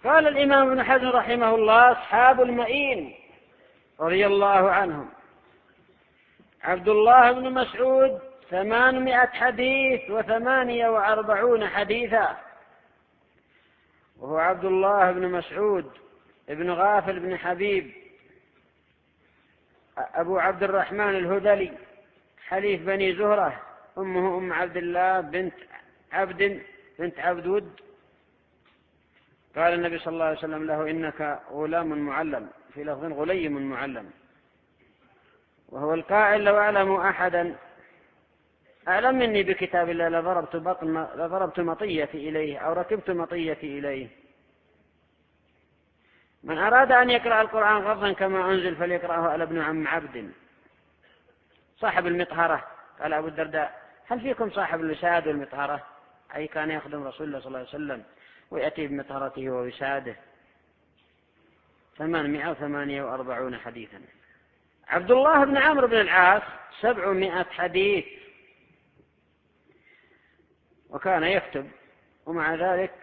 قال الإمام ابن حزم رحمه الله: أصحاب المئين رضي الله عنهم: عبد الله بن مسعود 800 حديث و48 حديثا، وهو عبد الله بن مسعود ابن غافل بن حبيب أبو عبد الرحمن الهذلي حليف بني زهرة، أمه أم عبد الله بنت عبد ود. قال النبي صلى الله عليه وسلم له: إنك غلام معلم، في لفظ غليم معلم. وهو القائل: لو أعلم أحدا أعلم مني بكتاب الله لضربت مطيتي إليه أو ركبت مطيتي إليه. من أراد أن يقرأ القرآن غضا كما أنزل فليقرأه على ابن عم عبد صاحب المطهرة. قال أبو الدرداء: هل فيكم صاحب الوساد والمطهرة؟ أي كان يخدم رسول الله صلى الله عليه وسلم ويأتي بمطهرته ووساده. 848 حديثا. عبد الله بن عمرو بن العاص 700 حديث، وكان يكتب، ومع ذلك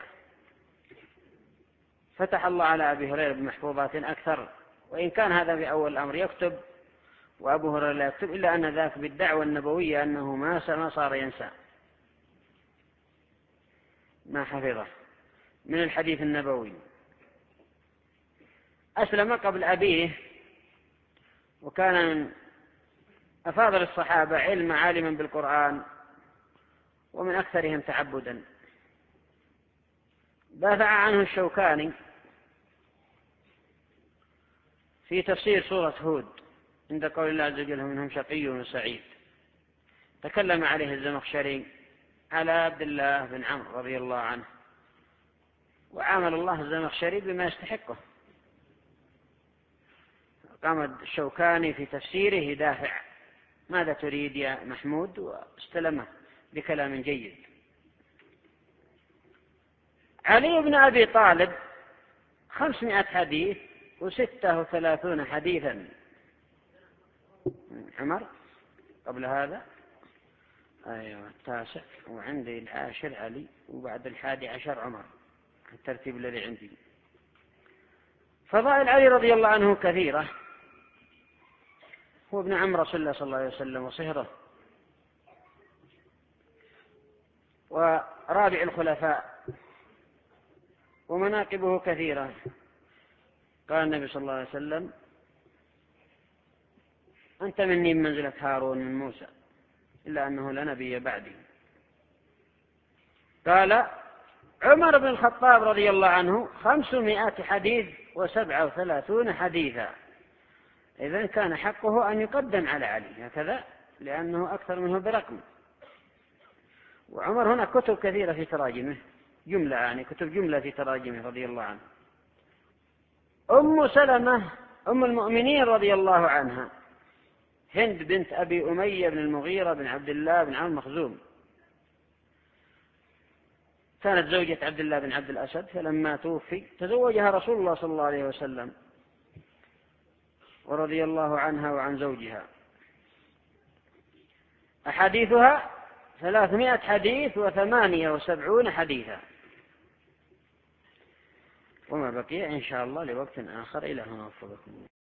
فتح الله على أبي هريرة بمحفوظات أكثر، وإن كان هذا في أول الأمر يكتب وأبو هريرة لا يكتب، إلا أن ذاك بالدعوة النبوية أنه ما صار ينسى ما حفظه من الحديث النبوي. أسلم قبل أبيه، وكان من أفاضل الصحابة عالما بالقرآن، ومن أكثرهم تعبدا. دافع عنه الشوكاني في تفسير سورة هود عند قول الله عز وجل: منهم شقي وسعيد. تكلم عليه الزمخشري على عبد الله بن عمرو رضي الله عنه، وعامل الله الزمخشري بما يستحقه. قام الشوكاني في تفسيره يدافع: ماذا تريد يا محمود؟ واستلمه بكلام جيد. علي بن أبي طالب 500 حديث و36 حديثا. عمر قبل هذا أيوة 9، وعندي 10 علي، وبعد 11 عمر، الترتيب الذي عندي. فضائل علي رضي الله عنه كثيرة، هو ابن عم رسول الله صلى الله عليه وسلم وصهره، ورابع الخلفاء، ومناقبه كثيرة. قال النبي صلى الله عليه وسلم: أنت مني بمنزلة هارون من موسى، إلا أنه لا نبي بعدي. قال عمر بن الخطاب رضي الله عنه 500 حديث و37 حديثا. إذن كان حقه أن يقدم على علي هكذا، لأنه أكثر منه برقم. وعمر هنا كتب كثيرة في تراجمه، جملة يعني كتب جملة في تراجمه رضي الله عنه. أم سلمة أم المؤمنين رضي الله عنها هند بنت أبي أمية بن المغيرة بن عبد الله بن عمرو مخزوم، كانت زوجة عبد الله بن عبد الأسد، فلما توفي تزوجها رسول الله صلى الله عليه وسلم، ورضي الله عنها وعن زوجها. أحاديثها 300 حديث و78 حديثا. وما بقي إن شاء الله لوقت آخر. إلى هنا وفقكم.